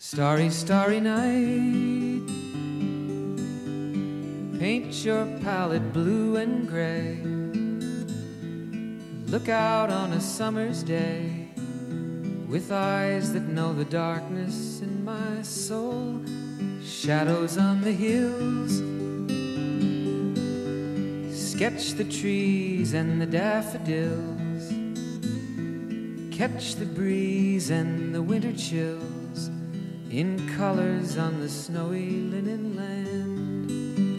Starry, starry night, paint your palette blue and gray. Look out on a summer's day with eyes that know the darkness in my soul. Shadows on the hills, sketch the trees and the daffodils, catch the breeze and the winter chills in colors on the snowy linen land.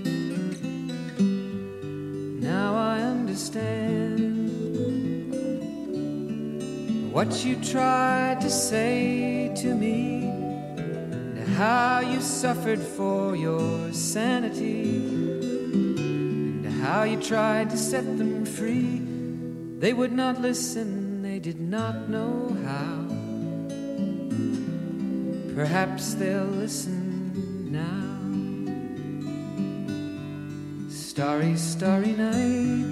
Now I understand what you tried to say to me, and how you suffered for your sanity, and how you tried to set them free. They would not listen, they did not know how. Perhaps they'll listen now. Starry, starry night,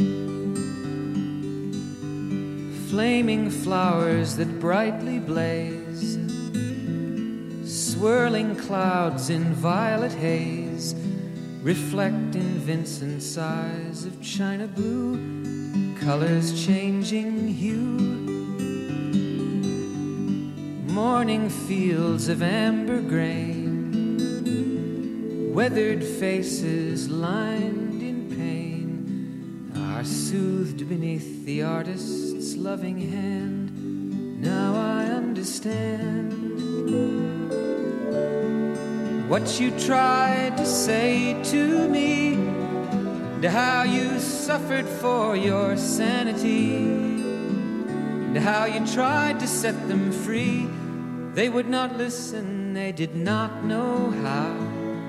flaming flowers that brightly blaze, swirling clouds in violet haze, reflect in Vincent's eyes of china blue, colors changing hue. Morning fields of amber grain, weathered faces lined in pain, are soothed beneath the artist's loving hand. Now I understand what you tried to say to me, and how you suffered for your sanity, and how you tried to set them free. They would not listen, they did not know how.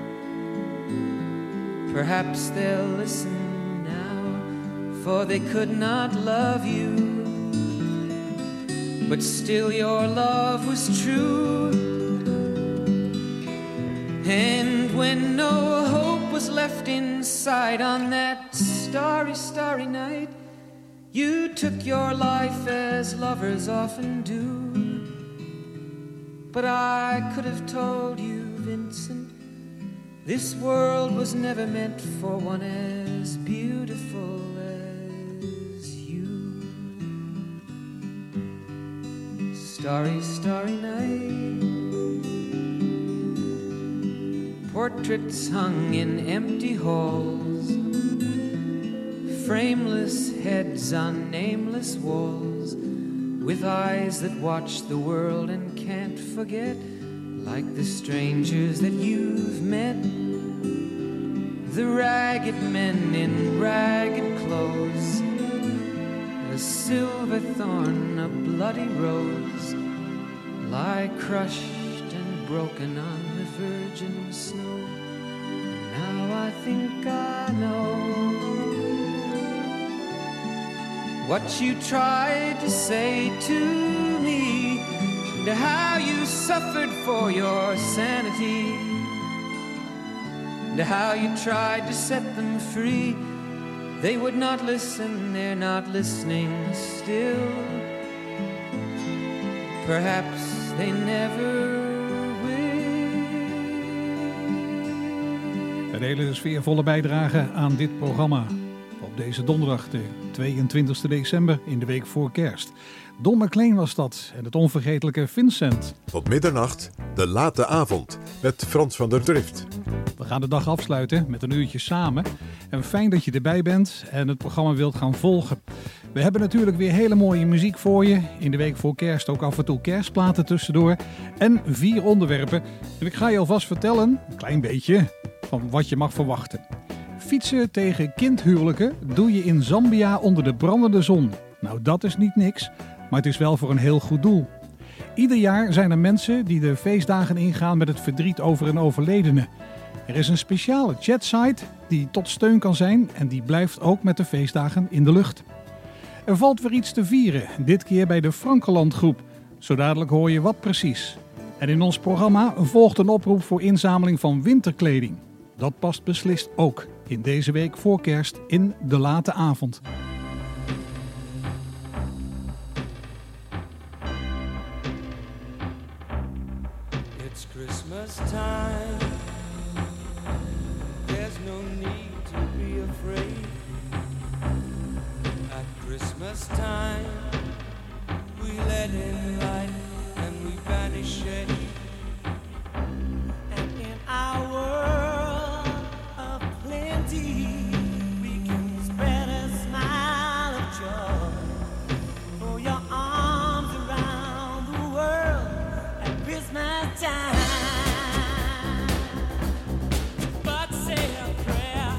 Perhaps they'll listen now, for they could not love you, but still your love was true. And when no hope was left inside on that starry, starry night, you took your life as lovers often do. But I could have told you, Vincent, this world was never meant for one as beautiful as you. Starry, starry night, portraits hung in empty halls, frameless heads on nameless walls, with eyes that watch the world and can't forget, like the strangers that you've met, the ragged men in ragged clothes, a silver thorn, a bloody rose, lie crushed and broken on the virgin snow. And now I think I know what you tried to say to me, and how you suffered for your sanity, and how you tried to set them free. They would not listen, they're not listening still. Perhaps they never will. Een hele sfeervolle bijdrage aan dit programma. Deze donderdag, de 22 december, in de week voor kerst. Don McLean was dat en het onvergetelijke Vincent. Tot middernacht, de late avond, met Frans van der Drift. We gaan de dag afsluiten met een uurtje samen. En fijn dat je erbij bent en het programma wilt gaan volgen. We hebben natuurlijk weer hele mooie muziek voor je. In de week voor kerst ook af en toe kerstplaten tussendoor. En 4 onderwerpen. En ik ga je alvast vertellen, een klein beetje, van wat je mag verwachten. Fietsen tegen kindhuwelijken doe je in Zambia onder de brandende zon. Nou, dat is niet niks, maar het is wel voor een heel goed doel. Ieder jaar zijn er mensen die de feestdagen ingaan met het verdriet over een overledene. Er is een speciale chatsite die tot steun kan zijn en die blijft ook met de feestdagen in de lucht. Er valt weer iets te vieren, dit keer bij de Frankeland groep. Zo dadelijk hoor je wat precies. En in ons programma volgt een oproep voor inzameling van winterkleding. Dat past beslist ook in deze week voor kerst in de late avond. It's Christmas Christmas time, there's no need to be afraid. At Christmas time, we let in light and we banish shade. And in our world of plenty, we can spread a smile of joy. Throw your arms around the world at Christmas time. But say a prayer,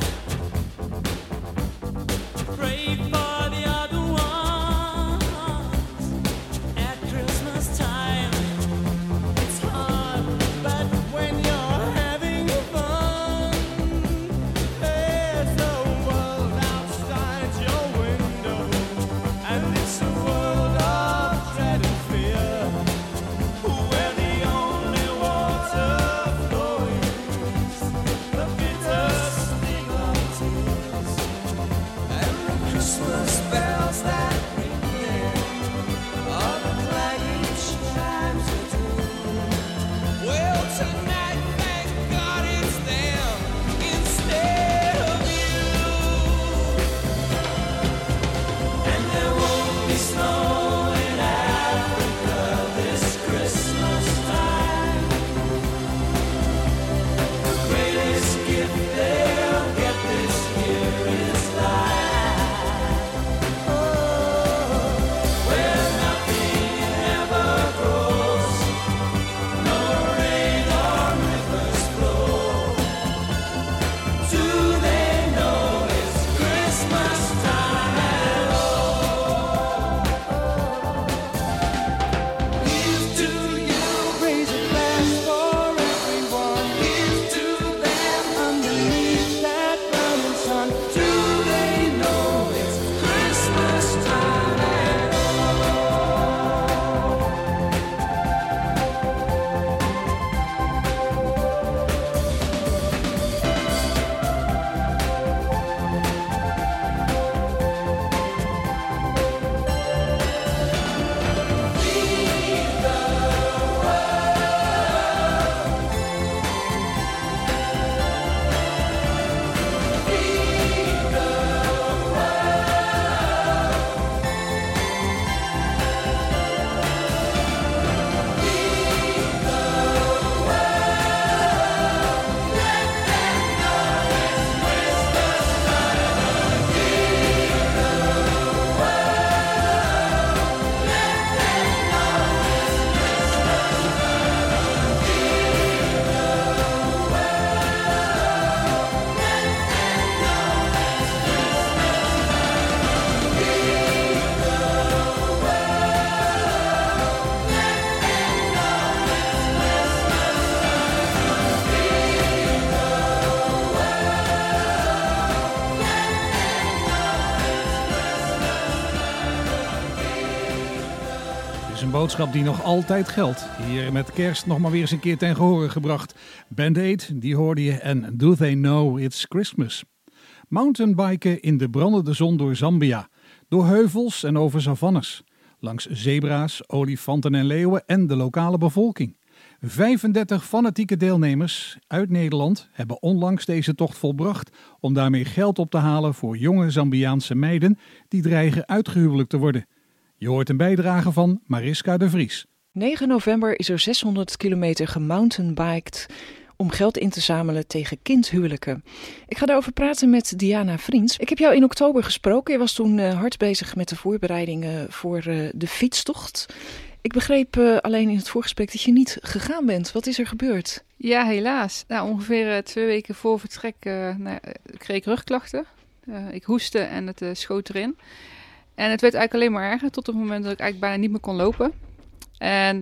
pray for the other ones. At Christmas time, it's hard, but when you're having fun, there's a world outside your window, and it's a world of dread and fear, where the only water flowing is the bitter sting of tears, and the Christmas bells that ring there are the clanging chimes of doom. Well, tonight, thank God it's them instead of you. And there won't be snow in Africa this Christmas time. The greatest gift they'll get this year is life. Oh, where nothing ever grows, no rain or rivers flow. Do they know it's Christmas time at all? Here's to you, raise a glass for everyone. Here's to them underneath that burning sun. Do they know it's Christmas time at all? Het is een boodschap die nog altijd geldt. Hier met kerst nog maar weer eens een keer ten gehore gebracht. Band Aid, die hoorde je, en Do They Know It's Christmas. Mountainbiken in de brandende zon door Zambia. Door heuvels en over savannes. Langs zebra's, olifanten en leeuwen en de lokale bevolking. 35 fanatieke deelnemers uit Nederland hebben onlangs deze tocht volbracht om daarmee geld op te halen voor jonge Zambiaanse meiden die dreigen uitgehuwelijkt te worden. Je hoort een bijdrage van Mariska de Vries. 9 november is er 600 kilometer gemountainbiked om geld in te zamelen tegen kindhuwelijken. Ik ga daarover praten met Diana Vriends. Ik heb jou in oktober gesproken. Je was toen hard bezig met de voorbereidingen voor de fietstocht. Ik begreep alleen in het voorgesprek dat je niet gegaan bent. Wat is er gebeurd? Ja, helaas. Nou, ongeveer 2 weken voor vertrek kreeg ik rugklachten. Ik hoestte en het schoot erin. En het werd eigenlijk alleen maar erger tot het moment dat ik eigenlijk bijna niet meer kon lopen. En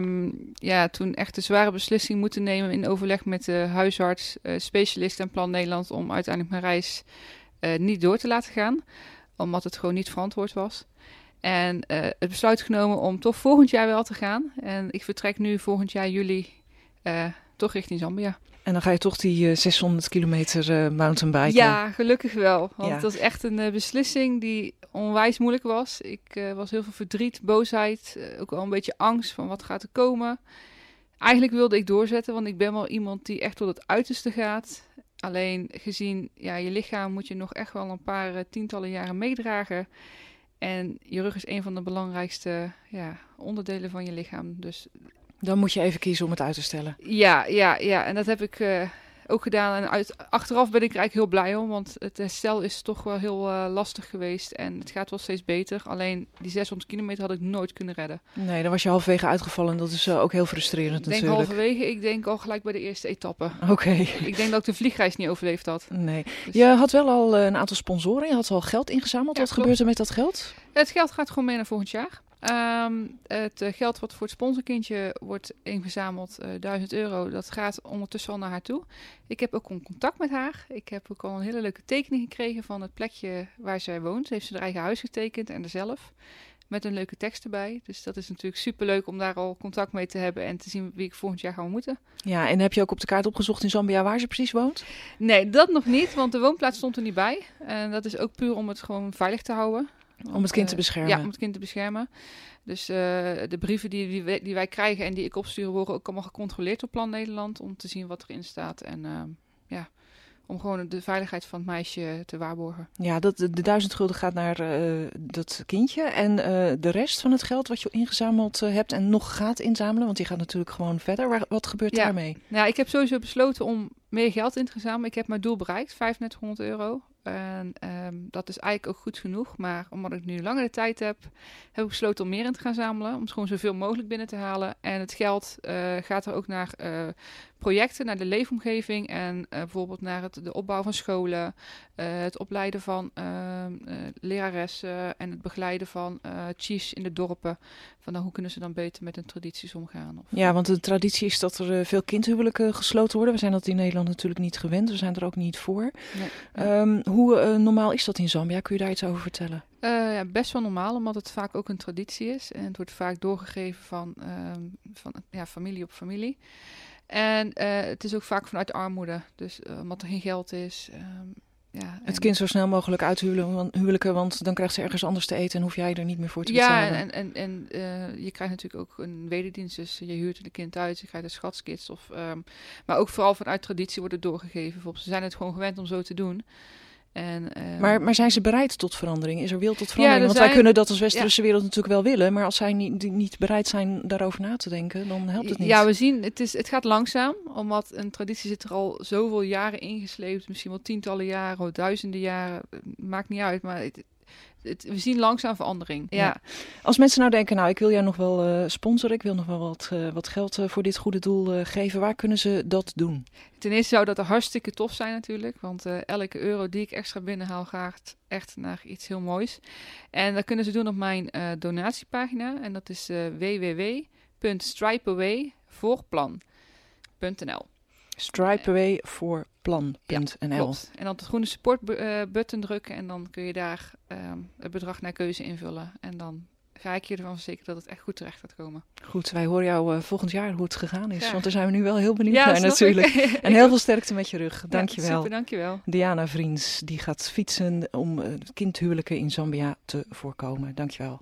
toen echt een zware beslissing moeten nemen in overleg met de huisarts, specialist en Plan Nederland om uiteindelijk mijn reis niet door te laten gaan. Omdat het gewoon niet verantwoord was. En het besluit genomen om toch volgend jaar wel te gaan. En ik vertrek nu volgend jaar juli toch richting Zambia. En dan ga je toch die 600 kilometer mountainbiken? Ja, gelukkig wel. Want Ja. het was echt een beslissing die onwijs moeilijk was. Ik was heel veel verdriet, boosheid, ook wel een beetje angst van wat gaat er komen. Eigenlijk wilde ik doorzetten, want ik ben wel iemand die echt tot het uiterste gaat. Alleen gezien je lichaam moet je nog echt wel een paar tientallen jaren meedragen. En je rug is een van de belangrijkste onderdelen van je lichaam. Dus Dan moet je even kiezen om het uit te stellen. ja. En dat heb ik ook gedaan. En achteraf ben ik er eigenlijk heel blij om. Want het herstel is toch wel heel lastig geweest. En het gaat wel steeds beter. Alleen die 600 kilometer had ik nooit kunnen redden. Nee, dan was je halverwege uitgevallen en dat is ook heel frustrerend Ik denk natuurlijk. halverwege, ik denk al gelijk bij de eerste etappe. Oké. Ik denk dat ik de vliegreis niet overleefd had. Nee. Dus Je had wel al een aantal sponsoren. Je had al geld ingezameld. Ja, Wat klopt. gebeurt er met dat geld? Het geld gaat gewoon mee naar volgend jaar. Het geld wat voor het sponsorkindje wordt ingezameld, €1000, dat gaat ondertussen al naar haar toe. Ik heb ook contact met haar. Ik heb ook al een hele leuke tekening gekregen van het plekje waar zij woont. Ze heeft haar eigen huis getekend en er zelf. Met een leuke tekst erbij. Dus dat is natuurlijk superleuk om daar al contact mee te hebben en te zien wie ik volgend jaar ga ontmoeten. Ja, en heb je ook op de kaart opgezocht in Zambia waar ze precies woont? Nee, dat nog niet, want de woonplaats stond er niet bij. En dat is ook puur om het gewoon veilig te houden. Om het kind te beschermen. Ja, om het kind te beschermen. Dus de brieven die wij krijgen en die ik opstuur worden ook allemaal gecontroleerd door Plan Nederland. Om te zien wat erin staat. En om gewoon de veiligheid van het meisje te waarborgen. Ja, de $1000 gaat naar dat kindje. En de rest van het geld wat je ingezameld hebt en nog gaat inzamelen, want die gaat natuurlijk gewoon verder. Wat gebeurt daarmee? Nou, ik heb sowieso besloten om meer geld in te gezamelen. Ik heb mijn doel bereikt, €3500. En dat is eigenlijk ook goed genoeg. Maar omdat ik nu langer de tijd heb ik besloten om meer in te gaan zamelen. Om gewoon zoveel mogelijk binnen te halen. En het geld gaat er ook naar projecten, naar de leefomgeving. En bijvoorbeeld naar de opbouw van scholen. Het opleiden van leraressen. En het begeleiden van chiefs in de dorpen. Van hoe kunnen ze dan beter met hun tradities omgaan. Ja, want de traditie is dat er veel kindhuwelijken gesloten worden. We zijn dat in Nederland natuurlijk niet gewend. We zijn er ook niet voor. Nee. Hoe normaal is dat in Zambia? Kun je daar iets over vertellen? Best wel normaal, omdat het vaak ook een traditie is. En het wordt vaak doorgegeven van familie op familie. En het is ook vaak vanuit armoede. Dus omdat er geen geld is. Het kind zo snel mogelijk uithuwelijken, want dan krijgt ze ergens anders te eten en hoef jij er niet meer voor te betalen. Ja, en je krijgt natuurlijk ook een wederdienst. Dus je huurt een kind uit, je krijgt een schatskist. Maar ook vooral vanuit traditie wordt het doorgegeven. Bijvoorbeeld, ze zijn het gewoon gewend om zo te doen. Maar zijn ze bereid tot verandering? Is er wil tot verandering? Want wij kunnen dat als westerse wereld natuurlijk wel willen. Maar als zij niet bereid zijn daarover na te denken, dan helpt het niet. Ja, we zien, het gaat langzaam. Omdat een traditie zit er al zoveel jaren ingesleept. Misschien wel tientallen jaren, duizenden jaren. Maakt niet uit, maar we zien langzaam verandering. Ja. Als mensen nou denken, ik wil jou nog wel sponsoren. Ik wil nog wel wat geld voor dit goede doel geven. Waar kunnen ze dat doen? Ten eerste zou dat er hartstikke tof zijn natuurlijk. Want elke euro die ik extra binnenhaal gaat echt naar iets heel moois. En dat kunnen ze doen op mijn donatiepagina. En dat is www.stripeawayvoorplan.nl stripeawayvoorplan.nl. Ja, klopt. En dan het groene support button drukken en dan kun je daar het bedrag naar keuze invullen. En dan ga ik je ervan verzekeren dat het echt goed terecht gaat komen. Goed, wij horen jou volgend jaar hoe het gegaan is. Ja. Want daar zijn we nu wel heel benieuwd naar snap natuurlijk. Ik. En heel veel sterkte met je rug. Dankjewel. Super, dankjewel. Diana Vriends, die gaat fietsen om kindhuwelijken in Zambia te voorkomen. Dankjewel.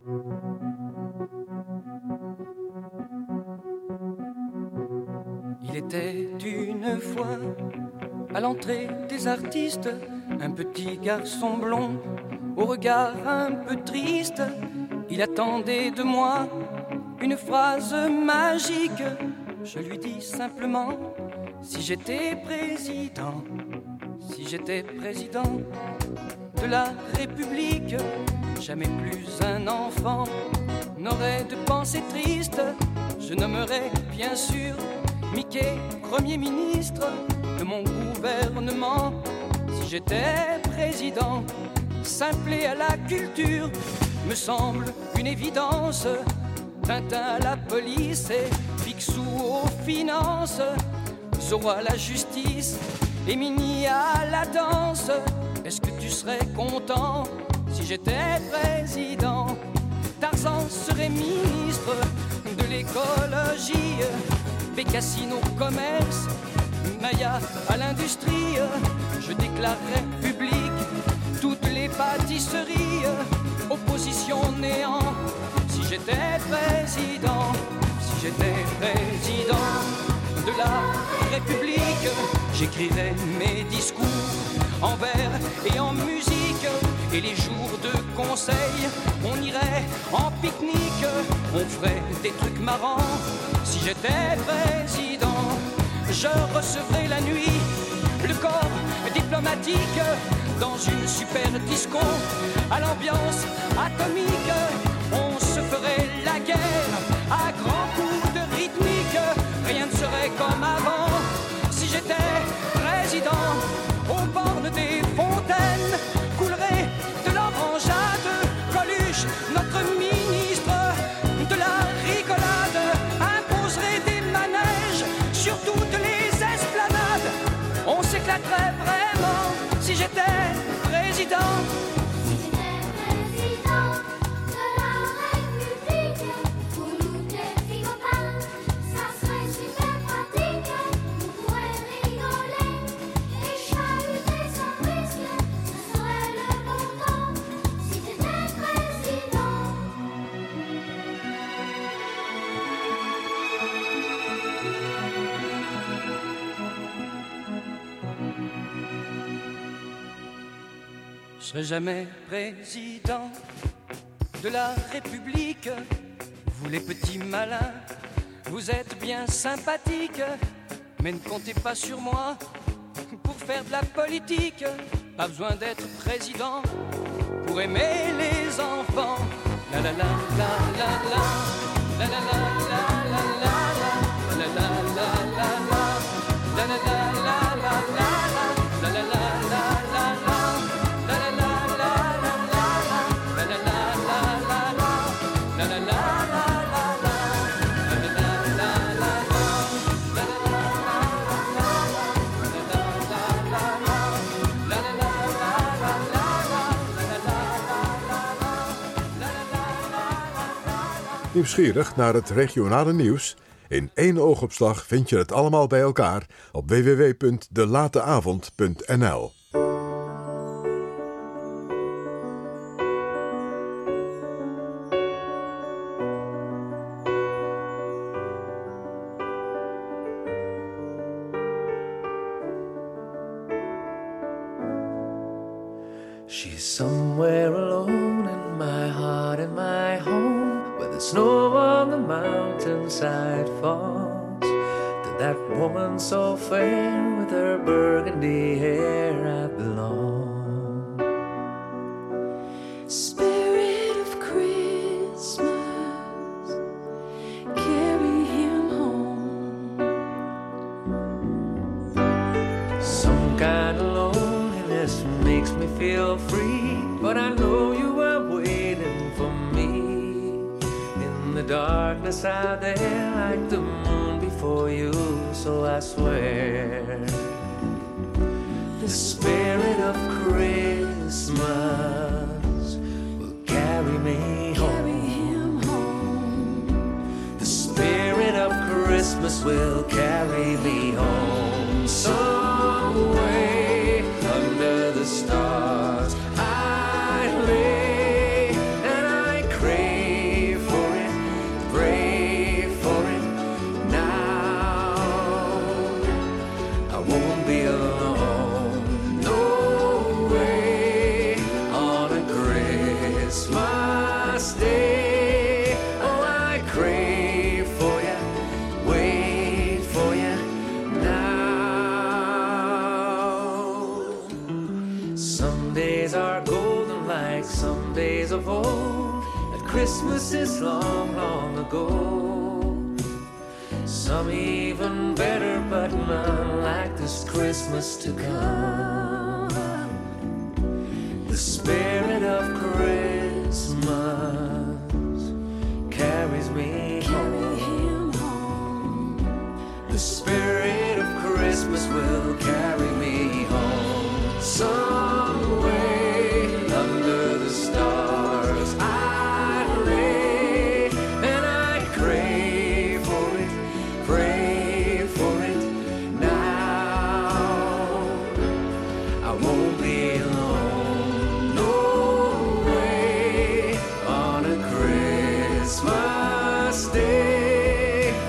Il était une fois, à l'entrée des artistes, un petit garçon blond, au regard un peu triste. Il attendait de moi une phrase magique. Je lui dis simplement, si j'étais président de la République, jamais plus un enfant n'aurait de pensée triste. Je nommerais bien sûr Mickey, Premier ministre de mon gouvernement. Si j'étais président, simplé à la culture, me semble une évidence. Tintin à la police et Picsou aux finances, Zorro à la justice et Minnie à la danse. Est-ce que tu serais content si j'étais président? Tarzan serait ministre de l'écologie, Bécassine au commerce, Maya à l'industrie. Je déclarerais public toutes les pâtisseries. Opposition néant, si j'étais président. Si j'étais président de la République, j'écrirais mes discours en vers et en musique. Et les jours de conseil, on irait en pique-nique, on ferait des trucs marrants. Si j'étais président, je recevrais la nuit le corps diplomatique dans une super disco à l'ambiance atomique. On se ferait la guerre à grands coups de rythmique. Rien ne serait comme avant. Si j'étais président, aux bornes des fontaines coulerait de l'orangeade. Coluche, notre ministre de la rigolade, imposerait des manèges sur toutes les esplanades. On s'éclaterait vraiment si j'étais président. Je serai jamais président de la République. Vous les petits malins, vous êtes bien sympathiques, mais ne comptez pas sur moi pour faire de la politique. Pas besoin d'être président pour aimer les enfants. La la la la la la la la la la la la la la la la la la la la. Nieuwsgierig naar het regionale nieuws? In één oogopslag vind je het allemaal bij elkaar op www.delateavond.nl. She's somewhere alone in my heart and my home, where the snow on the mountainside falls. To that woman so fair with her burgundy hair I belong. Spirit of Christmas, carry him home. Some kind of loneliness makes me feel free, but I know you are waiting for me in the darkness out there, like the moon before you. So I swear, the spirit of Christmas will carry me home. The spirit of Christmas will carry me home. Some way under the stars I lay, and I crave for it, pray for it now. I won't be alone, no way, on a Christmas day. Oh, I crave for you, wait for you now. Some days are golden like some days of old, and Christmas is long, long ago. Some even better, but none like this Christmas to come. The spirit of Christmas carries me home. The spirit of Christmas will carry me home. Some way under the stars I lay, and I crave for it, pray for it now. I won't be alone, no way, on a Christmas day.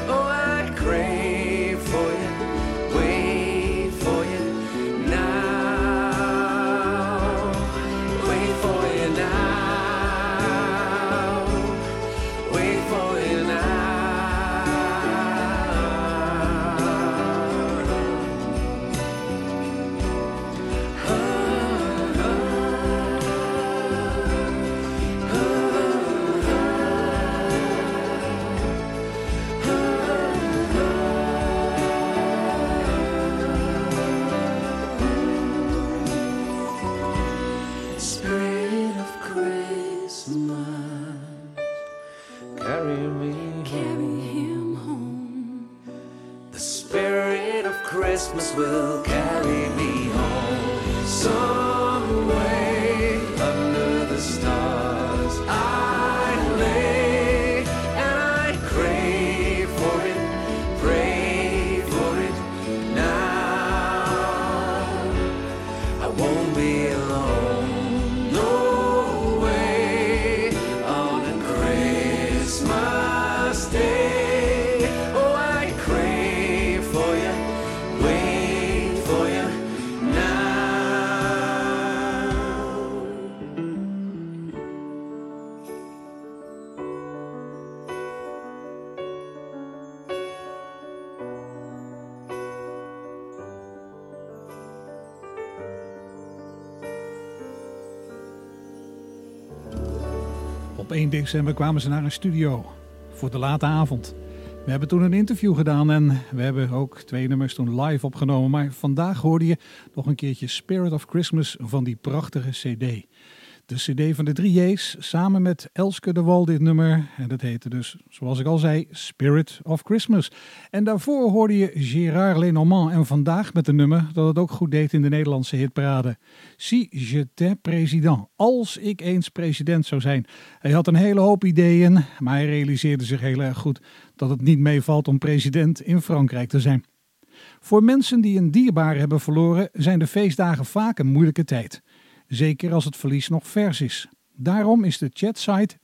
Christmas will carry me home. Some way under the stars I lay, and I crave for it, pray for it now. I won't be alone, no way, on a Christmas day. Oh, I crave for you, wait for you now. Op 1 december kwamen ze naar een studio voor de late avond. We hebben toen een interview gedaan en we hebben ook 2 nummers toen live opgenomen. Maar vandaag hoorde je nog een keertje Spirit of Christmas van die prachtige cd. De cd van de 3 J's samen met Elske de Wal dit nummer. En dat heette dus, zoals ik al zei, Spirit of Christmas. En daarvoor hoorde je Gérard Lenormand en vandaag met een nummer dat het ook goed deed in de Nederlandse hitparade. Si j'étais président. Als ik eens president zou zijn. Hij had een hele hoop ideeën, maar hij realiseerde zich heel erg goed dat het niet meevalt om president in Frankrijk te zijn. Voor mensen die een dierbare hebben verloren zijn de feestdagen vaak een moeilijke tijd. Zeker als het verlies nog vers is. Daarom is de chatsite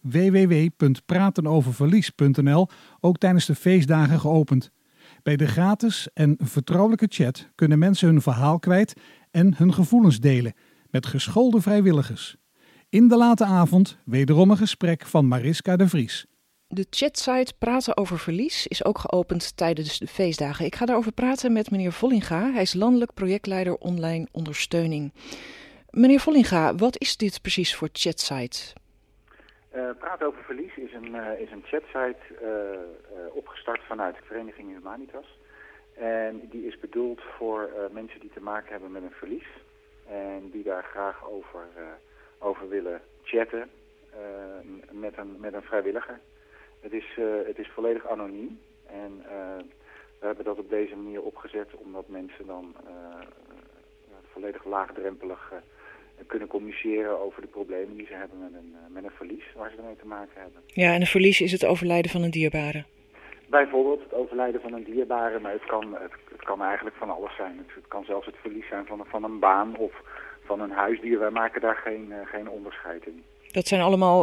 www.pratenoververlies.nl ook tijdens de feestdagen geopend. Bij de gratis en vertrouwelijke chat kunnen mensen hun verhaal kwijt en hun gevoelens delen met geschoolde vrijwilligers. In de late avond wederom een gesprek van Mariska de Vries. De chatsite Praten over Verlies is ook geopend tijdens de feestdagen. Ik ga daarover praten met meneer Vollinga. Hij is landelijk projectleider online ondersteuning. Meneer Vollinga, wat is dit precies voor chatsite? Praten over Verlies is een chatsite opgestart vanuit de Vereniging Humanitas. En die is bedoeld voor mensen die te maken hebben met een verlies. En die daar graag over willen chatten met een vrijwilliger. Het is volledig anoniem. En we hebben dat op deze manier opgezet omdat mensen dan volledig laagdrempelig kunnen communiceren over de problemen die ze hebben met een verlies waar ze ermee te maken hebben. Ja, en een verlies is het overlijden van een dierbare. Bijvoorbeeld het overlijden van een dierbare, maar het kan eigenlijk van alles zijn. Het kan zelfs het verlies zijn van een baan of van een huisdier. Wij maken daar geen onderscheid in. Dat zijn allemaal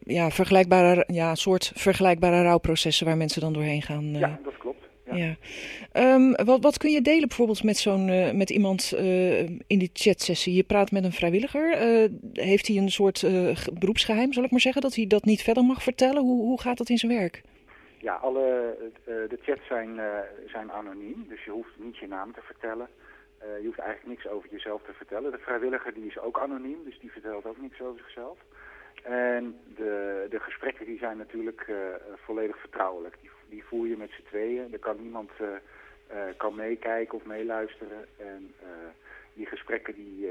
vergelijkbare rouwprocessen waar mensen dan doorheen gaan. Ja, dat klopt. Ja. Wat kun je delen bijvoorbeeld met iemand in die chatsessie? Je praat met een vrijwilliger. Heeft hij een soort beroepsgeheim, zal ik maar zeggen, dat hij dat niet verder mag vertellen? Hoe gaat dat in zijn werk? Ja, de chats zijn anoniem, dus je hoeft niet je naam te vertellen. Je hoeft eigenlijk niks over jezelf te vertellen. De vrijwilliger die is ook anoniem, dus die vertelt ook niks over zichzelf. En de gesprekken die zijn natuurlijk volledig vertrouwelijk. Die voer je met z'n tweeën. Er kan niemand kan meekijken of meeluisteren. En die gesprekken die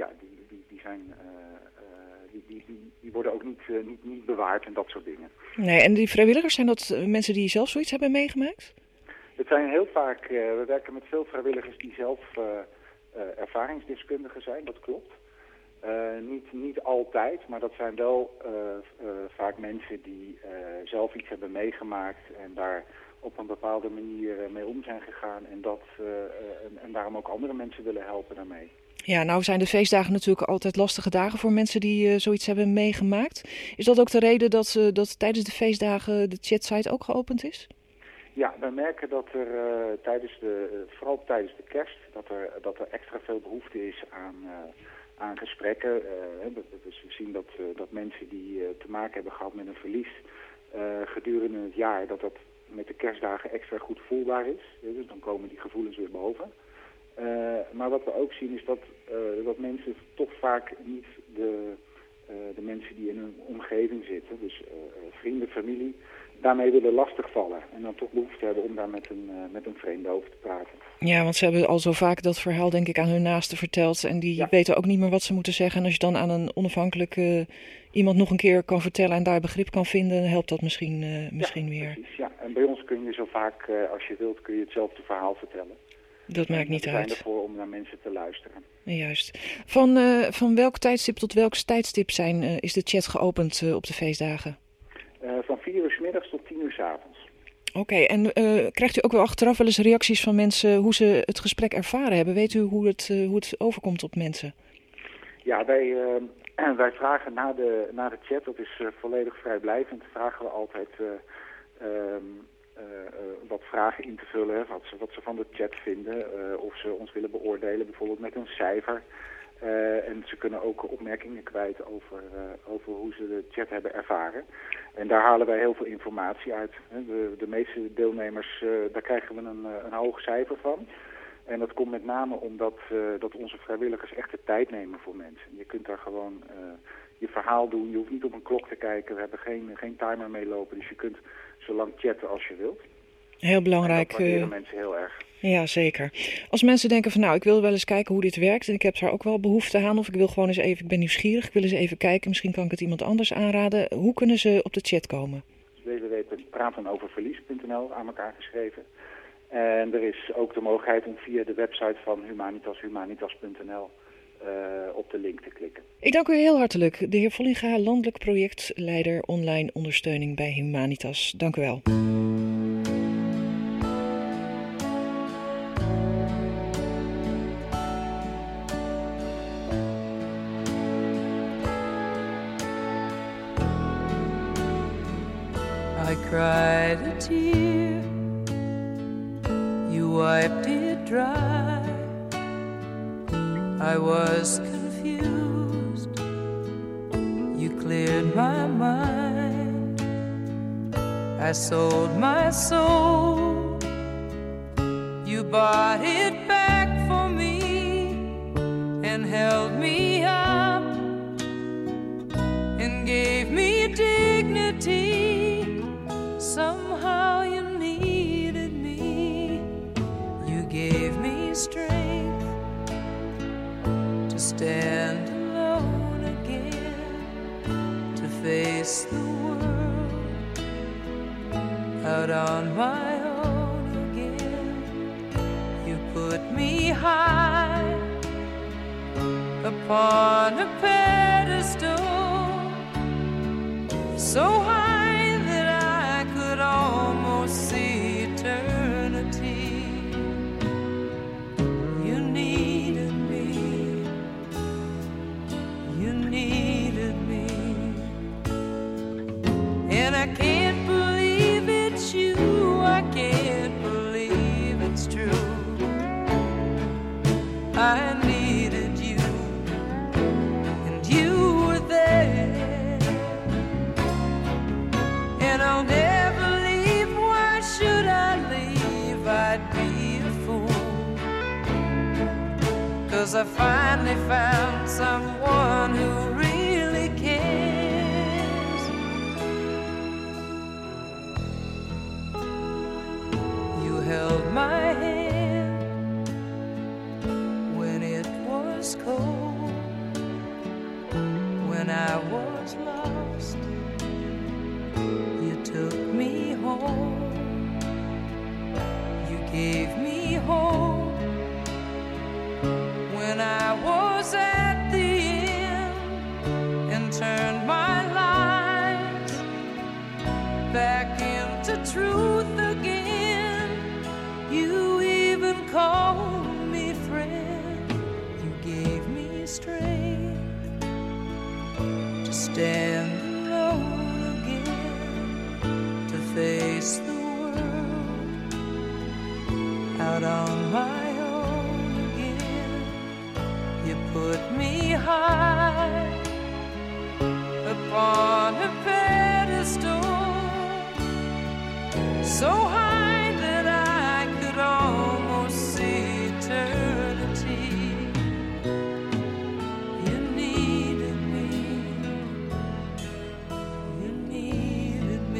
worden ook niet bewaard en dat soort dingen. Nee, en die vrijwilligers, zijn dat mensen die zelf zoiets hebben meegemaakt? Het zijn heel vaak, we werken met veel vrijwilligers die zelf ervaringsdeskundigen zijn, dat klopt. Niet altijd, maar dat zijn wel vaak mensen die zelf iets hebben meegemaakt en daar op een bepaalde manier mee om zijn gegaan en daarom ook andere mensen willen helpen daarmee. Ja, nou zijn de feestdagen natuurlijk altijd lastige dagen voor mensen die zoiets hebben meegemaakt. Is dat ook de reden dat tijdens de feestdagen de chatsite ook geopend is? Ja, wij merken dat er vooral tijdens de kerst, dat er extra veel behoefte is aan gesprekken. Dus we zien dat mensen die te maken hebben gehad met een verlies gedurende het jaar, dat met de kerstdagen extra goed voelbaar is. Dus dan komen die gevoelens weer boven. Maar wat we ook zien is dat mensen toch vaak niet de mensen die in hun omgeving zitten, dus vrienden, familie, daarmee willen lastigvallen. En dan toch behoefte hebben om daar met een vreemde over te praten. Ja, want ze hebben al zo vaak dat verhaal denk ik aan hun naasten verteld. En die weten ook niet meer wat ze moeten zeggen. En als je dan aan een onafhankelijke iemand nog een keer kan vertellen en daar begrip kan vinden, helpt dat misschien weer. Precies, ja. En bij ons kun je zo vaak, als je wilt, kun je hetzelfde verhaal vertellen. Dat maakt niet We zijn uit. ervoor om naar mensen te luisteren. Juist. Van welk tijdstip tot welk tijdstip is de chat geopend op de feestdagen? Van 4 uur 's middags tot 10 uur 's avonds. Oké, en krijgt u ook wel achteraf wel eens reacties van mensen hoe ze het gesprek ervaren hebben? Weet u hoe het overkomt op mensen? Ja, wij vragen na de chat, dat is volledig vrijblijvend, vragen we altijd wat vragen in te vullen, hè, wat ze van de chat vinden, of ze ons willen beoordelen, bijvoorbeeld met een cijfer. En ze kunnen ook opmerkingen kwijt over hoe ze de chat hebben ervaren. En daar halen wij heel veel informatie uit. De meeste deelnemers, daar krijgen we een hoog cijfer van. En dat komt met name omdat dat onze vrijwilligers echt de tijd nemen voor mensen. Je kunt daar gewoon je verhaal doen. Je hoeft niet op een klok te kijken. We hebben geen timer meelopen. Dus je kunt zo lang chatten als je wilt. Heel belangrijk. En dat waarderen mensen heel erg. Ja, zeker. Als mensen denken van ik wil wel eens kijken hoe dit werkt en ik heb daar ook wel behoefte aan of ik wil gewoon eens even, ik ben nieuwsgierig, ik wil eens even kijken, misschien kan ik het iemand anders aanraden. Hoe kunnen ze op de chat komen? www.pratenoververlies.nl aan elkaar geschreven. En er is ook de mogelijkheid om via de website van humanitas.nl op de link te klikken. Ik dank u heel hartelijk. De heer Vollinga, landelijk projectleider online ondersteuning bij Humanitas. Dank u wel. I cried a tear, you wiped it dry. I was confused, you cleared my mind. I sold my soul, you bought it back for me and held me up and gave me dignity. Somehow you needed me. You gave me strength to stand alone again, to face the world out on my own again. You put me high upon a pedestal, so high almost see eternity. You needed me, you needed me, and I can't believe it's you, I can't believe it's true. I needed you, and you were there, and I'll never I'd be a fool, 'cause I finally found someone who really cares. You held my hand when it was cold, when I was lost, you took me home. Gave me hope when I was at the end and turned my life back into truth again. You even called me friend. You gave me strength to stand alone again, to face the out on my own again. You put me high upon a pedestal, so high that I could almost see eternity. You needed me, you needed me.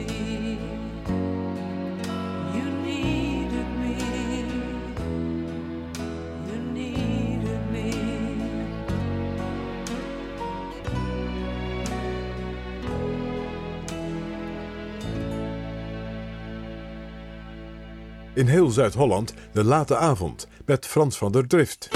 In heel Zuid-Holland de late avond met Frans van der Drift.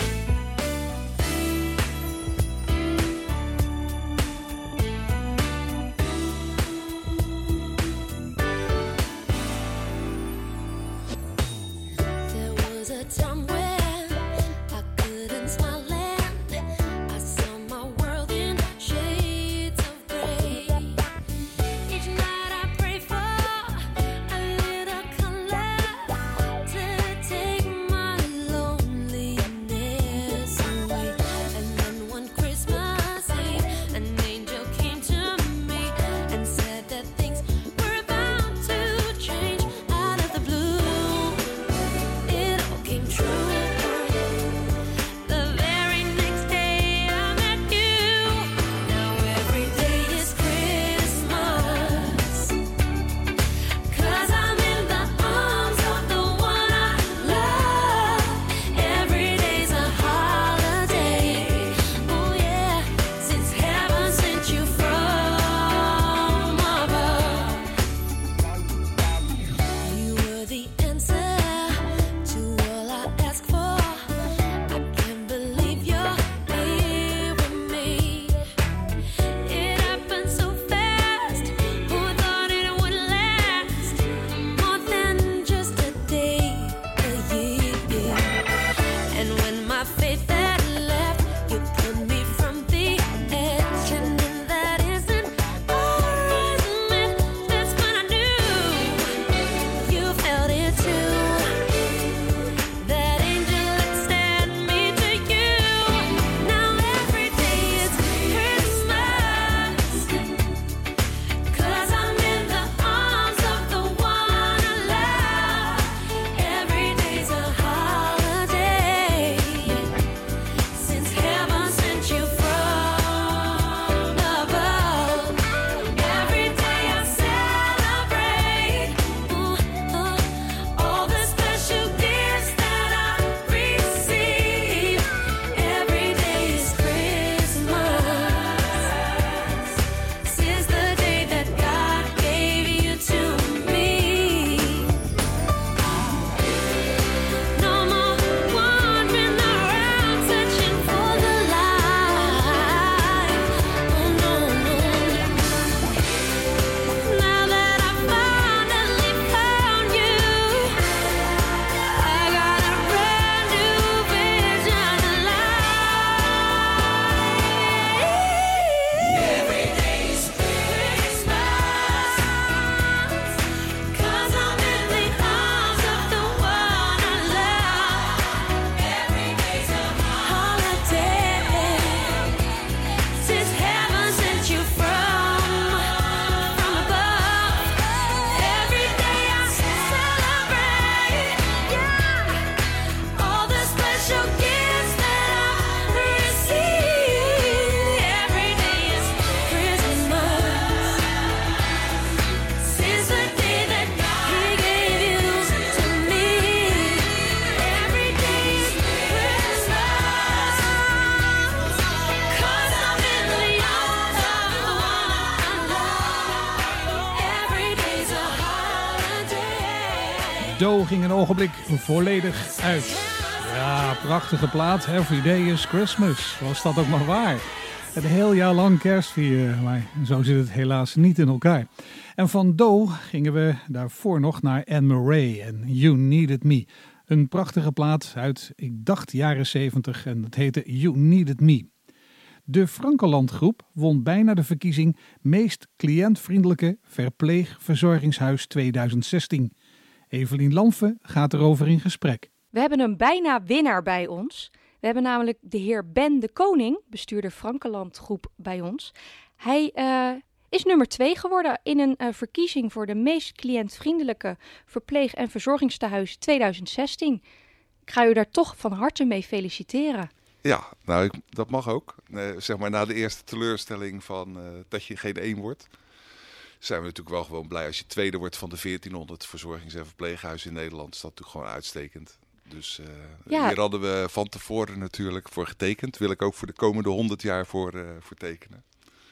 Doe ging een ogenblik volledig uit. Ja, prachtige plaat. Every Day is Christmas. Was dat ook maar waar. Een heel jaar lang kerst vieren, maar zo zit het helaas niet in elkaar. En van Doe gingen we daarvoor nog naar Anne Murray en You Needed Me. Een prachtige plaat uit, ik dacht, jaren 70 en dat heette You Needed Me. De Frankeland Groep won bijna de verkiezing meest cliëntvriendelijke verpleegverzorgingshuis 2016. Evelien Lamfe gaat erover in gesprek. We hebben een bijna winnaar bij ons. We hebben namelijk de heer Ben de Koning, bestuurder Frankeland Groep bij ons. Hij is nummer 2 geworden in een verkiezing voor de meest cliëntvriendelijke verpleeg- en verzorgingstehuis 2016. Ik ga u daar toch van harte mee feliciteren. Ja, nou, dat mag ook. Zeg maar na de eerste teleurstelling van dat je geen 1 wordt, zijn we natuurlijk wel gewoon blij als je tweede wordt van de 1400 verzorgings- en verpleeghuizen in Nederland. Is dat natuurlijk gewoon uitstekend. Dus hier hadden we van tevoren natuurlijk voor getekend. Wil ik ook voor de komende 100 jaar voor tekenen.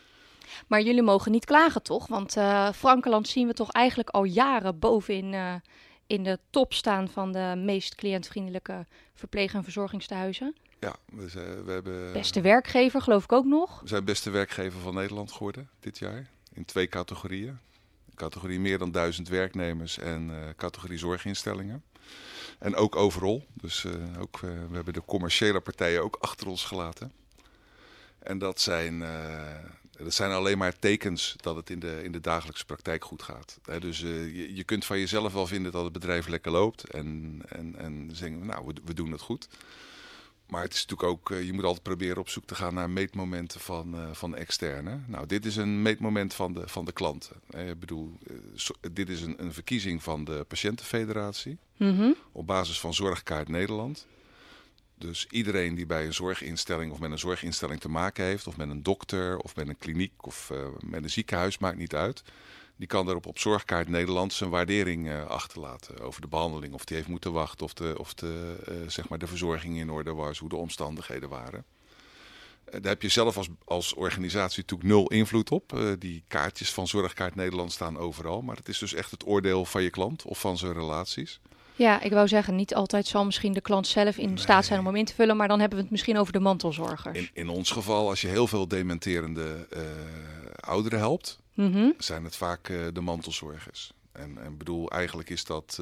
Maar jullie mogen niet klagen, toch? Want Frankeland zien we toch eigenlijk al jaren bovenin in de top staan van de meest cliëntvriendelijke verpleeg- en verzorgingstehuizen. Ja, we hebben... Beste werkgever, geloof ik ook nog. We zijn beste werkgever van Nederland geworden dit jaar. In 2 categorieën. Categorie meer dan 1000 werknemers en categorie zorginstellingen. En ook overal. Dus we hebben de commerciële partijen ook achter ons gelaten. En dat zijn alleen maar tekens dat het in de dagelijkse praktijk goed gaat. Dus je kunt van jezelf wel vinden dat het bedrijf lekker loopt. En zeggen, nou, we doen het goed. Maar het is natuurlijk ook, je moet altijd proberen op zoek te gaan naar meetmomenten van externe. Nou, dit is een meetmoment van de klanten. Ik bedoel, dit is een verkiezing van de Patiëntenfederatie. Mm-hmm. Op basis van Zorgkaart Nederland. Dus iedereen die bij een zorginstelling of met een zorginstelling te maken heeft, of met een dokter, of met een kliniek, of met een ziekenhuis, maakt niet uit. Die kan daarop op Zorgkaart Nederland zijn waardering achterlaten over de behandeling. Of die heeft moeten wachten, of de verzorging in orde was, hoe de omstandigheden waren. Daar heb je zelf als organisatie natuurlijk 0 invloed op. Die kaartjes van Zorgkaart Nederland staan overal. Maar het is dus echt het oordeel van je klant of van zijn relaties. Ja, ik wou zeggen, niet altijd zal misschien de klant zelf in staat zijn om hem in te vullen. Maar dan hebben we het misschien over de mantelzorgers. In ons geval, als je heel veel dementerende ouderen helpt, mm-hmm, zijn het vaak de mantelzorgers. En bedoel, eigenlijk is dat...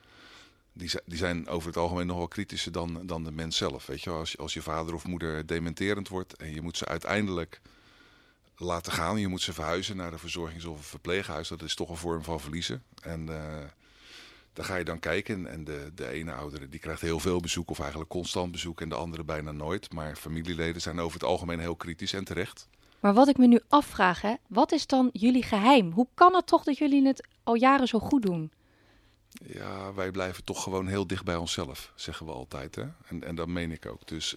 Die zijn over het algemeen nog wel kritischer dan de mens zelf. Weet je, als je vader of moeder dementerend wordt en je moet ze uiteindelijk laten gaan. Je moet ze verhuizen naar een verzorgings- of een verpleeghuis. Dat is toch een vorm van verliezen. En daar ga je dan kijken. En de ene oudere die krijgt heel veel bezoek of eigenlijk constant bezoek. En de andere bijna nooit. Maar familieleden zijn over het algemeen heel kritisch en terecht. Maar wat ik me nu afvraag, wat is dan jullie geheim? Hoe kan het toch dat jullie het al jaren zo goed doen? Ja, wij blijven toch gewoon heel dicht bij onszelf, zeggen we altijd. Hè? En dat meen ik ook. Dus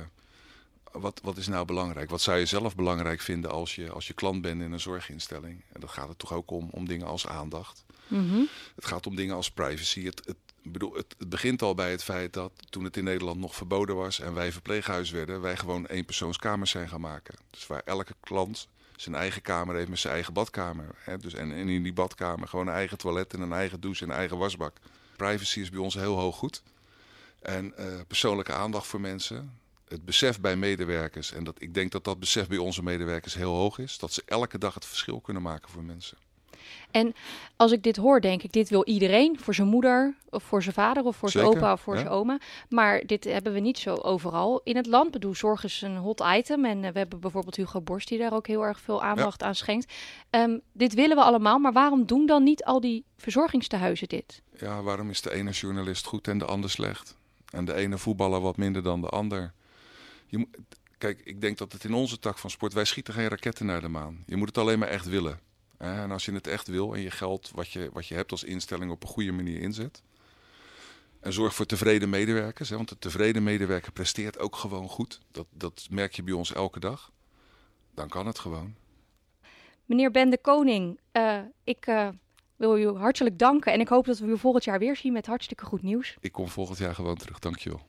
wat is nou belangrijk? Wat zou je zelf belangrijk vinden als je klant bent in een zorginstelling? En dan gaat het toch ook om dingen als aandacht. Mm-hmm. Het gaat om dingen als privacy. Het begint al bij het feit dat toen het in Nederland nog verboden was en wij verpleeghuis werden, wij gewoon 1-persoonskamers zijn gaan maken. Dus waar elke klant zijn eigen kamer heeft met zijn eigen badkamer. Hè? Dus en in die badkamer gewoon een eigen toilet en een eigen douche en een eigen wasbak. Privacy is bij ons heel hoog goed. En persoonlijke aandacht voor mensen. Het besef bij medewerkers. En ik denk dat dat besef bij onze medewerkers heel hoog is. Dat ze elke dag het verschil kunnen maken voor mensen. En als ik dit hoor, denk ik, dit wil iedereen. Voor zijn moeder, of voor zijn vader, of voor zijn opa, of voor zijn oma. Maar dit hebben we niet zo overal in het land. Ik bedoel, zorg is een hot item. En we hebben bijvoorbeeld Hugo Borst die daar ook heel erg veel aandacht aan schenkt. Dit willen we allemaal, maar waarom doen dan niet al die verzorgingstehuizen dit? Ja, waarom is de ene journalist goed en de ander slecht? En de ene voetballer wat minder dan de ander? Kijk, ik denk dat het in onze tak van sport, wij schieten geen raketten naar de maan. Je moet het alleen maar echt willen. En als je het echt wil en je geld wat je hebt als instelling op een goede manier inzet. En zorg voor tevreden medewerkers. Want de tevreden medewerker presteert ook gewoon goed. Dat merk je bij ons elke dag. Dan kan het gewoon. Meneer Ben de Koning, ik wil u hartelijk danken. En ik hoop dat we u volgend jaar weer zien met hartstikke goed nieuws. Ik kom volgend jaar gewoon terug. Dankjewel.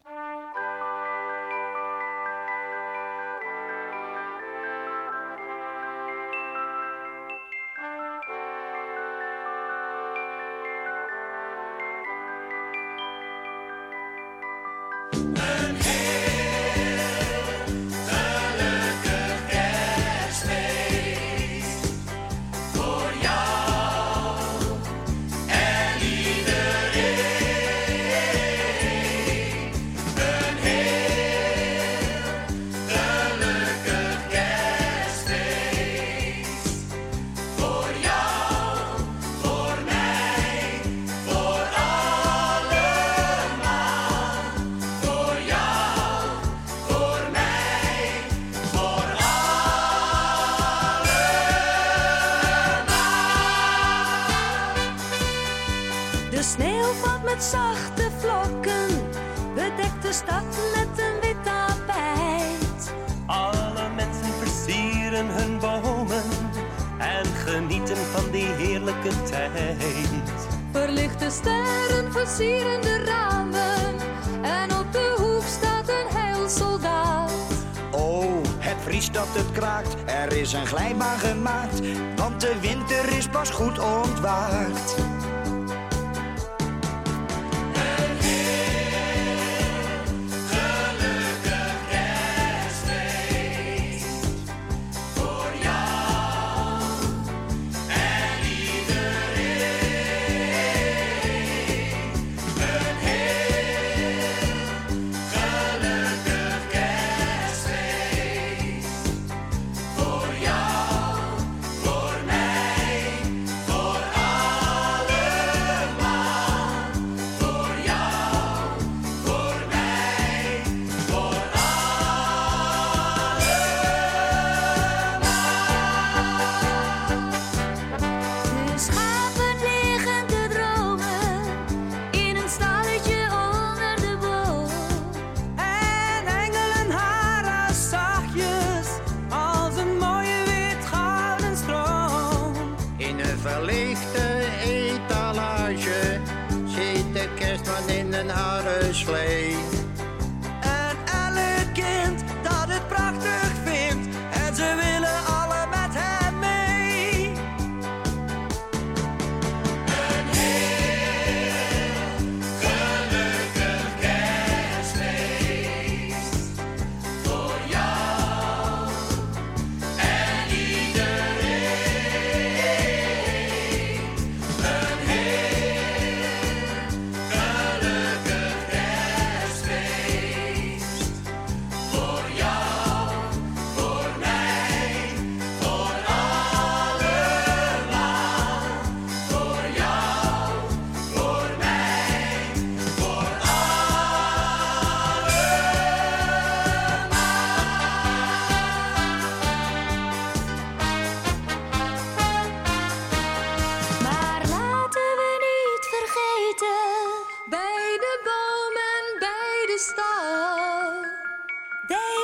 De sneeuw valt met zachte vlokken, bedekt de stad met een wit tapijt. Alle mensen versieren hun bomen en genieten van die heerlijke tijd. Verlichte sterren versieren de ramen en op de hoek staat een heilsoldaat. Oh, het vriest dat het kraakt, er is een glijbaan gemaakt, want de winter is pas goed ontwaakt.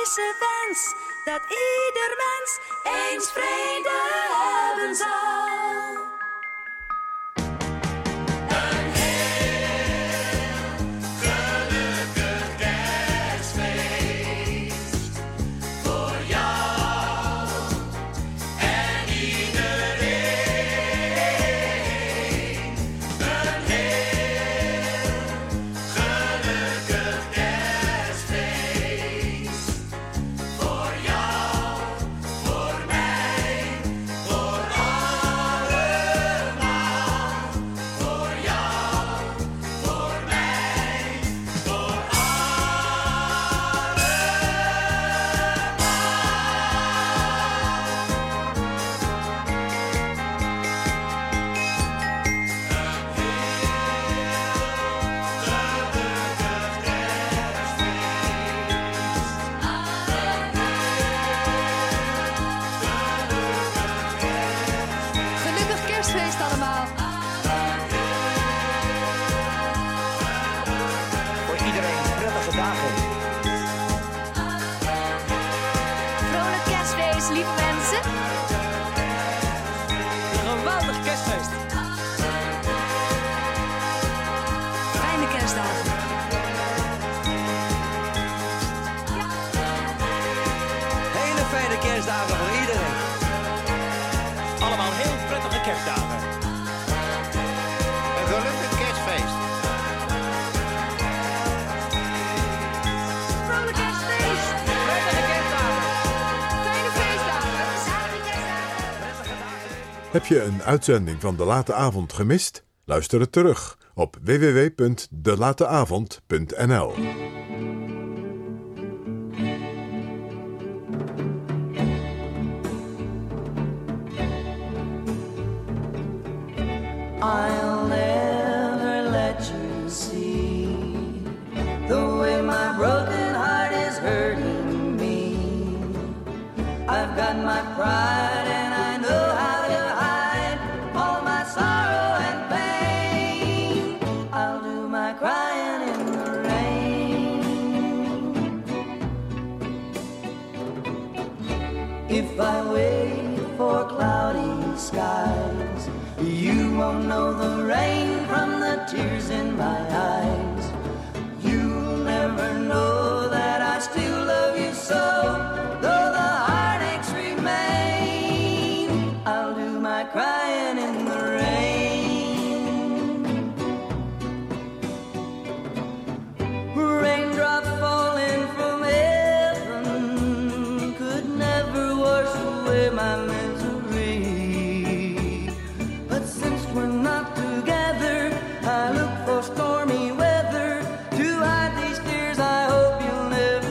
wijze wens dat ieder mens eens vrede hebben zal. Een heel gelukkig kerstfeest voor jou en iedereen. Een heel gelukkig kerstfeest voor jou, voor mij, voor allemaal. Voor jou, voor mij, voor Gelukkig kerstfeest allemaal. Voor iedereen prettige dagen. Vrolijk kerstfeest, lieve mensen. Geweldig kerstfeest. Fijne kerstdagen. Hele fijne kerstdagen voor iedereen. Allemaal heel prettige kerstdagen. Een gelukkig kerstfeest. Vrolijk kerstfeest. Prettige kerstdagen. Fijne feestdagen. Zalige kerstdagen. Heb je een uitzending van De Late Avond gemist? Luister het terug op www.delateavond.nl. I'll never let you see the way my broken heart is hurting me. I've got my pride and I know how to hide all my sorrow and pain. I'll do my crying in the rain. If I wait for cloudy skies, you won't know the rain from the tears in my eyes. You'll never know that I still love you so, though the heartaches remain. I'll do my crying in the rain. Raindrops falling from heaven could never wash away my misery. But since we're not together, I look for stormy weather to hide these tears I hope you'll never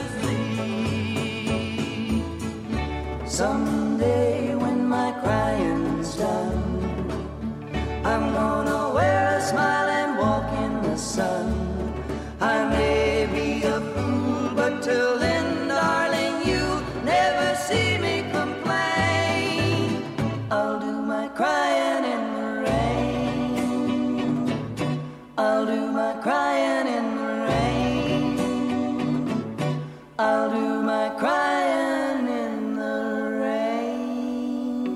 see. Someday when my crying's done, I'm gonna wear a smile and walk in the sun. I may be a fool, but till then, darling, you never see me complain. I'll do my crying in the rain. I'll do my crying in the rain. I'll do my crying in the rain.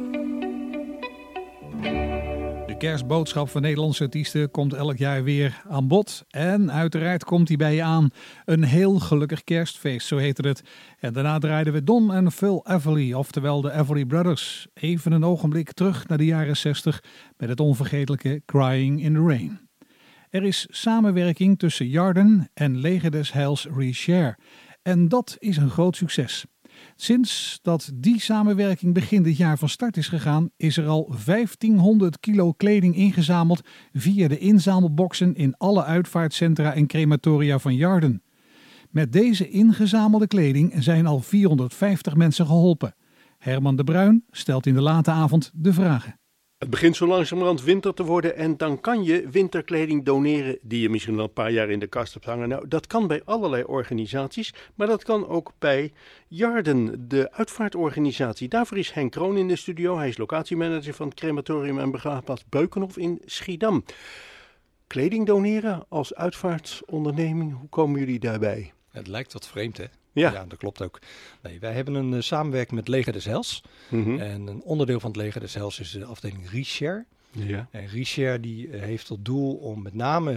De kerstboodschap van Nederlandse artiesten komt elk jaar weer aan bod. En uiteraard komt die bij je aan. Een heel gelukkig kerstfeest, zo heette het. En daarna draaiden we Don en Phil Everly, oftewel de Everly Brothers. Even een ogenblik terug naar de jaren 60 met het onvergetelijke Crying in the Rain. Er is samenwerking tussen Jarden en Leger des Heils Reshare. En dat is een groot succes. Sinds dat die samenwerking begin dit jaar van start is gegaan, is er al 1500 kilo kleding ingezameld via de inzamelboxen in alle uitvaartcentra en crematoria van Jarden. Met deze ingezamelde kleding zijn al 450 mensen geholpen. Herman de Bruin stelt in de late avond de vragen. Het begint zo langzamerhand winter te worden en dan kan je winterkleding doneren die je misschien al een paar jaar in de kast hebt hangen. Nou, dat kan bij allerlei organisaties, maar dat kan ook bij Jarden, de uitvaartorganisatie. Daarvoor is Henk Kroon in de studio. Hij is locatiemanager van het crematorium en begraafplaats Beukenhof in Schiedam. Kleding doneren als uitvaartonderneming, hoe komen jullie daarbij? Het lijkt wat vreemd, hè? Ja. Dat klopt ook. Nee, wij hebben een samenwerking met Leger des Heils. En een onderdeel van het Leger des Heils is de afdeling Reshare. Ja. En Reshare die heeft tot doel om met name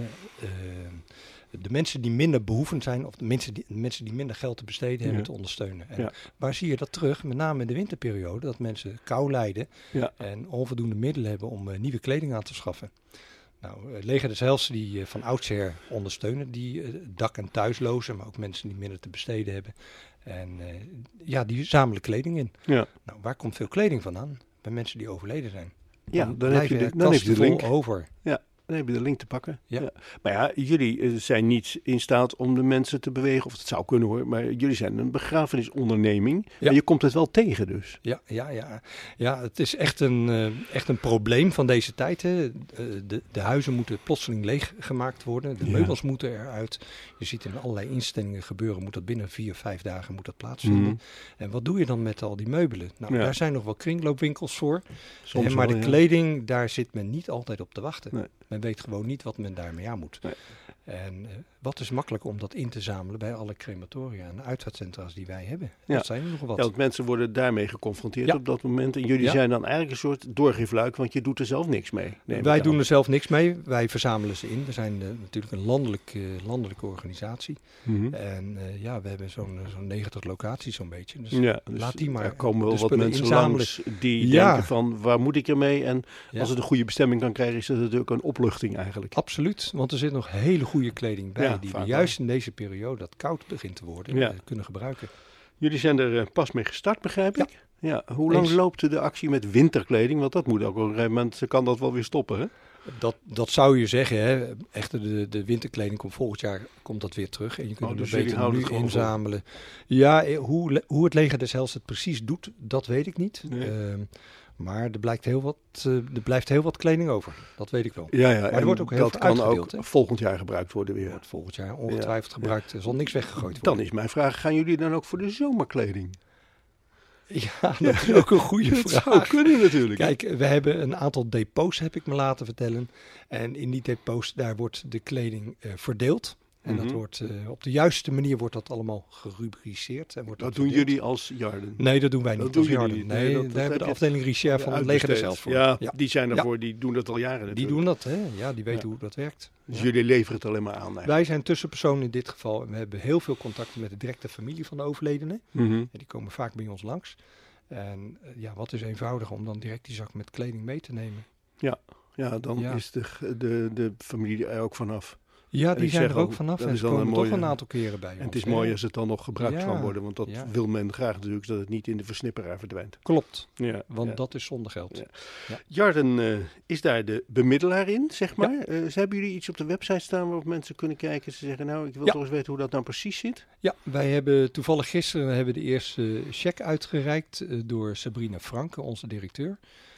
de mensen die minder behoevend zijn, of de mensen die minder geld te besteden hebben, te ondersteunen. En waar zie je dat terug? Met name in de winterperiode, dat mensen kou lijden en onvoldoende middelen hebben om nieuwe kleding aan te schaffen. Nou, Leger des Heils die van oudsher ondersteunen die dak- en thuislozen, maar ook mensen die minder te besteden hebben. En die zamelen kleding in. Ja. Nou, waar komt veel kleding vandaan? Bij mensen die overleden zijn. Dan heb je de link over. Ja. Dan heb je de link te pakken. Ja. Maar ja, jullie zijn niet in staat om de mensen te bewegen. Of het zou kunnen hoor. Maar jullie zijn een begrafenisonderneming. Ja. En je komt het wel tegen dus. Ja, het is echt een probleem van deze tijd. Hè. De huizen moeten plotseling leeggemaakt worden. De meubels moeten eruit. Je ziet in allerlei instellingen gebeuren. Moet dat binnen 4-5 dagen moet dat plaatsvinden. En wat doe je dan met al die meubelen? Nou, daar zijn nog wel kringloopwinkels voor. Maar de kleding, daar zit men niet altijd op te wachten. Nee. Men weet gewoon niet wat men daarmee aan moet. Nee. En wat is makkelijk om dat in te zamelen bij alle crematoria en uitvaartcentra's die wij hebben. Dat zijn er nog wat. Ja, want mensen worden daarmee geconfronteerd op dat moment. En jullie zijn dan eigenlijk een soort doorgeefluik, want je doet er zelf niks mee. Wij doen er zelf niks mee. Wij verzamelen ze in. We zijn natuurlijk een landelijke organisatie. En we hebben zo'n 90 locaties zo'n beetje. Dus laat die maar. Er komen wel wat mensen langs die denken van waar moet ik ermee? En als het een goede bestemming kan krijgen, is dat natuurlijk een opluchting eigenlijk. Absoluut, want er zit nog hele goede kleding bij die we juist in deze periode dat koud begint te worden kunnen gebruiken. Jullie zijn er pas mee gestart, begrijp ik? Ja. Hoe lang loopt de actie met winterkleding? Want dat moet ook op een gegeven moment, kan dat wel weer stoppen, hè? Dat zou je zeggen, hè. Echter, de winterkleding komt volgend jaar dat weer terug. En je kunt het beter nu inzamelen. Ja, hoe het Leger des Heils het precies doet, dat weet ik niet. Nee. Maar er blijft heel wat kleding over. Dat weet ik wel. Ja, maar er wordt ook heel veel uitgedeeld. Dat kan ook volgend jaar gebruikt worden weer. Wordt volgend jaar ongetwijfeld gebruikt. Er zal niks weggegooid worden. Dan is mijn vraag, gaan jullie dan ook voor de zomerkleding? Ja, dat is ook een goede vraag. Dat zou kunnen natuurlijk. Kijk, we hebben een aantal depots, heb ik me laten vertellen. En in die depots, daar wordt de kleding verdeeld. En dat wordt op de juiste manier wordt dat allemaal gerubriceerd. En wordt dat doen jullie als Jarden? Nee, dat doen wij niet als Jarden. Nee, daar hebben de afdeling Richard van het Leger des Heils voor. Ja, die zijn ervoor, die doen dat al jaren natuurlijk. Die doen dat, hè? Ja, die weten hoe dat werkt. Dus jullie leveren het alleen maar aan eigenlijk. Wij zijn tussenpersonen in dit geval. En we hebben heel veel contacten met de directe familie van de overledene. En die komen vaak bij ons langs. En wat is eenvoudiger om dan direct die zak met kleding mee te nemen? Ja, dan is de familie er ook vanaf. Ja, die zijn er ook vanaf en ze komen toch een aantal keren bij ons. En het is mooi als het dan nog gebruikt kan worden, want dat wil men graag natuurlijk, dat het niet in de versnipperaar verdwijnt. Klopt, want dat is zonder geld. Ja. Jarden is daar de bemiddelaar in, zeg maar. Hebben jullie iets op de website staan waarop mensen kunnen kijken en ze zeggen, nou, ik wil toch eens weten hoe dat nou precies zit? Ja, wij hebben toevallig gisteren de eerste cheque uitgereikt door Sabrina Franke, onze directeur,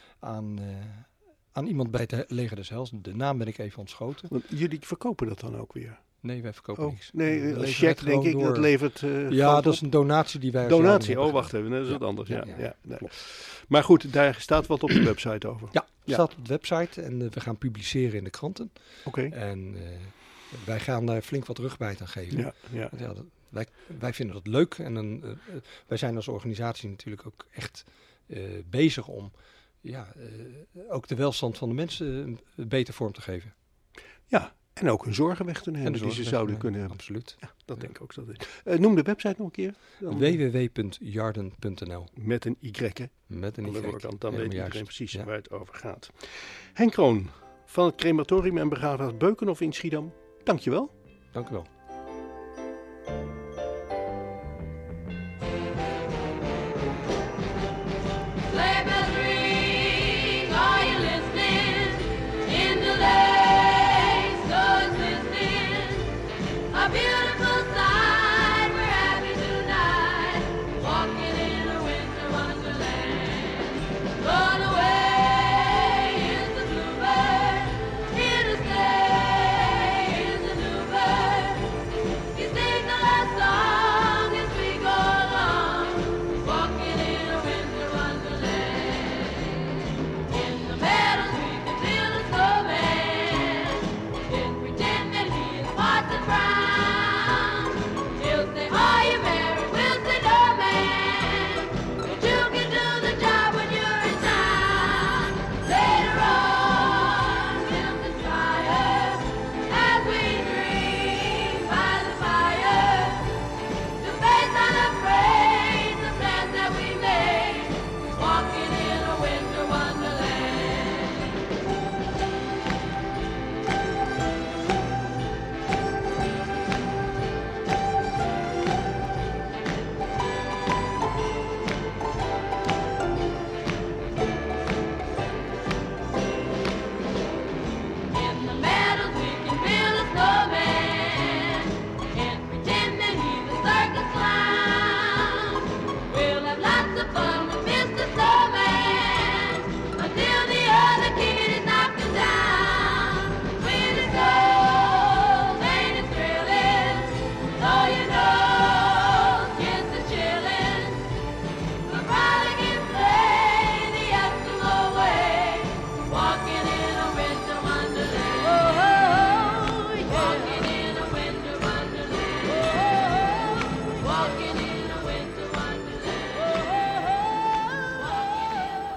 aan iemand bij het Leger des Heils. De naam ben ik even ontschoten. Want jullie verkopen dat dan ook weer? Nee, wij verkopen niks. Nee, een cheque denk ik, dat levert... dat is een donatie die wij... Donatie, wacht even, dat is wat anders. Ja, klopt. Maar goed, daar staat wat op de website over. Ja, staat op de website en we gaan publiceren in de kranten. Oké. En wij gaan daar flink wat rugbijt aan geven. Wij vinden dat leuk en wij zijn als organisatie natuurlijk ook echt bezig om ook de welstand van de mensen beter vorm te geven. Ja, en ook hun zorgen weg te nemen die ze zouden kunnen hebben. Absoluut. Ja, dat denk ik ook. Noem de website nog een keer. www.jarden.nl Met een Y, hè? Met een Y. Dan weet iedereen precies waar het over gaat. Henk Kroon van het crematorium en begraafplaats Beukenhof in Schiedam. Dankjewel. Dank u wel.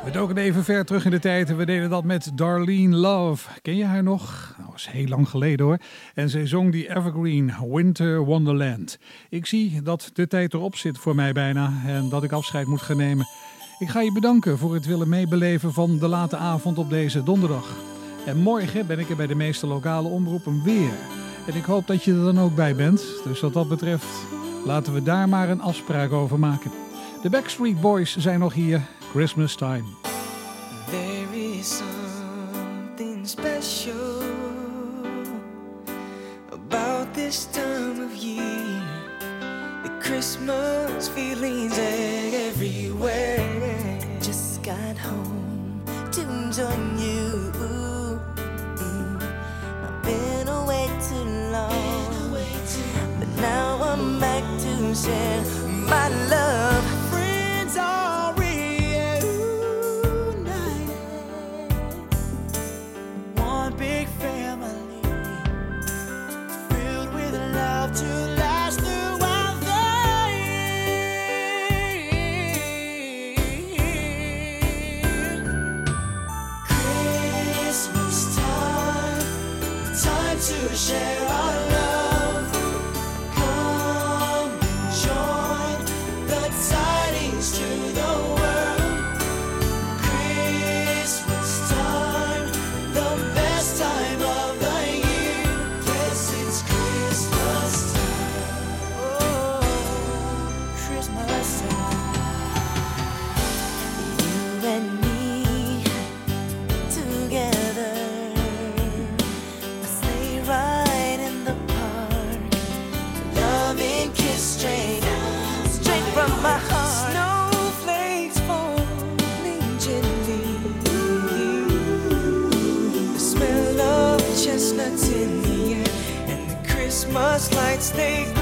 We doken even ver terug in de tijd en we deden dat met Darlene Love. Ken je haar nog? Dat was heel lang geleden hoor. En zij zong die evergreen Winter Wonderland. Ik zie dat de tijd erop zit voor mij bijna en dat ik afscheid moet gaan nemen. Ik ga je bedanken voor het willen meebeleven van de late avond op deze donderdag. En morgen ben ik er bij de meeste lokale omroepen weer. En ik hoop dat je er dan ook bij bent. Dus wat dat betreft, laten we daar maar een afspraak over maken. De Backstreet Boys zijn nog hier. Christmas Time. There is something special about this time of year. The Christmas feelings everywhere. Just got home to join you. I've been away too long, but now I'm back to share my love. Friends are reunited, one big family, filled with love to last throughout the year. Christmas time, time to share our love. Come join the tidings to the world. Christmas time, the best time of the year. Yes, it's Christmas time. Oh, Christmas time. You and me together, a sleigh ride in the park, loving kiss straight from my heart. Snowflakes falling gently, the smell of chestnuts in the air, and the Christmas lights they